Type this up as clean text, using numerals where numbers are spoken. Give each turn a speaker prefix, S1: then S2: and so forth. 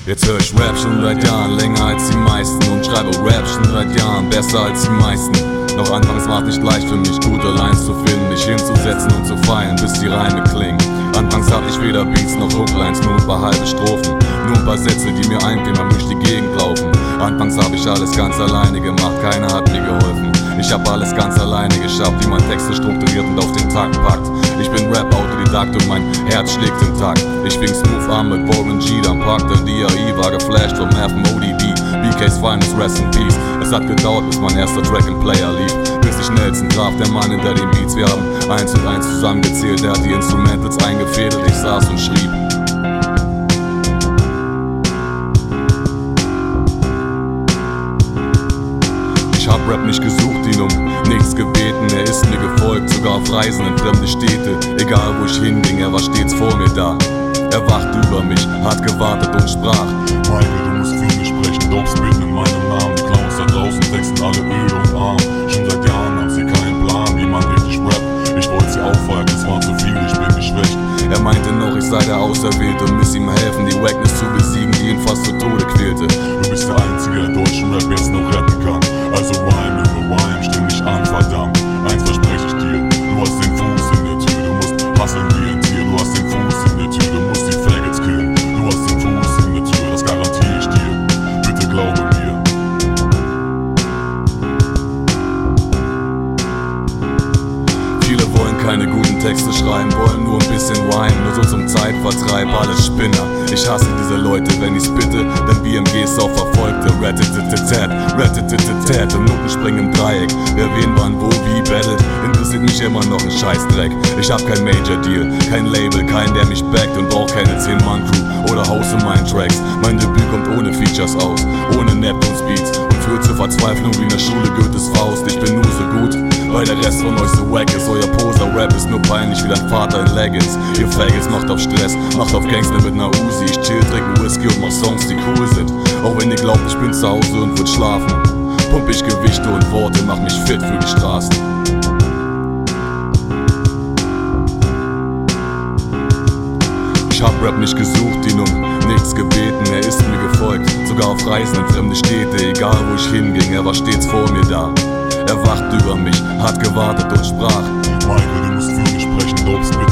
S1: Jetzt hör ich Rap schon seit Jahren, länger als die meisten, und schreibe Rap schon seit Jahren, besser als die meisten. Doch anfangs war's nicht leicht für mich, gute Lines zu finden, mich hinzusetzen und zu feiern, bis die Reime klingen. Anfangs hab ich weder Beats noch Hooklines, nur ein paar halbe Strophen, nur ein paar Sätze, die mir einfielen beim durch die Gegend laufen. Anfangs hab ich alles ganz alleine gemacht, keiner hat mir geholfen. Ich hab alles ganz alleine geschafft, wie man Texte strukturiert und auf den Takt packt. Ich bin Rap-Autodidakt und mein Herz schlägt im Takt. Ich fing smooth an mit Warren G, dann packte DAI, war geflasht vom FMODB, BK's Finest, Rest in Peace. Es hat gedauert, bis mein erster Track im Player lief, bis ich Nelson traf, der Mann hinter den Beats. Wir haben 1 und 1 zusammengezählt, der hat die Instrumentals eingefädelt, ich saß und schrieb. Ich hab Rap nicht gesucht, ihn um nichts gebeten, er ist mir gefolgt, sogar auf Reisen in fremde Städte. Egal wo ich hinging, er war stets vor mir da. Er wachte über mich, hat gewartet und sprach:
S2: Michael, du musst für mich sprechen, Dogs beten in meinem Namen. Die Clowns da draußen texten alle öde und arm. Schon seit Jahren haben sie keinen Plan, wie man richtig rappt. Ich wollte sie aufhalten, es war zu viel, ich bin geschwächt.
S1: Er meinte noch, ich sei der Auserwählte und müsse ihm helfen, die Wackness zu besiegen, die ihn fast zu Tode quälte.
S2: Du bist der Einzige, der deutschen Rap jetzt noch retten kann. Also Rhyme über Rhyme, stimm mich an, verdammt. Eins verspreche ich dir, du hast den Fuß in der Tür. Du musst hustlen wie ein Tier, du hast den Fuß in der Tür. Du musst die Faggots killen, du hast den Fuß in der Tür. Das garantiere ich dir, bitte glaube mir.
S1: Viele wollen keine guten Texte schreiben, wollen nur ein bisschen Rhyme, nur so zum Zeitvertreib, alles Spinner. Ich hasse diese Leute, wenn ich's bitte, denn BMGs auf Verfolgte. Rat-tit-tit-tat, Minuten springen im Dreieck. Wer wen wann wo wie battelt, interessiert mich immer noch ein Scheißdreck. Ich hab kein Major Deal, kein Label, keinen der mich backt, und brauch keine 10-Mann-Crew oder Haus in meinen Tracks. Mein Debüt kommt ohne Features aus, ohne Neptunes Beats, und führt zur Verzweiflung wie in der Schule Goethes Faust. Ich bin nur so gut, weil der Rest von euch so wack ist. Euer Poser-Rap ist nur peinlich wie dein Vater in Leggings. Ihr Faggots macht auf Stress, macht auf Gangster mit ner Uzi. Ich chill, trinke Whisky und mach Songs, die cool sind. Auch wenn ihr glaubt, ich bin zu Hause und würd schlafen, pump ich Gewichte und Worte, mach mich fit für die Straßen. Ich hab Rap nicht gesucht, ihn um nichts gebeten, er ist mir gefolgt, sogar auf Reisen in fremde Städte. Egal wo ich hinging, er war stets vor mir da. Er wachte über mich, hat gewartet und sprach:
S2: Michael, du musst für mich sprechen, Dogs beten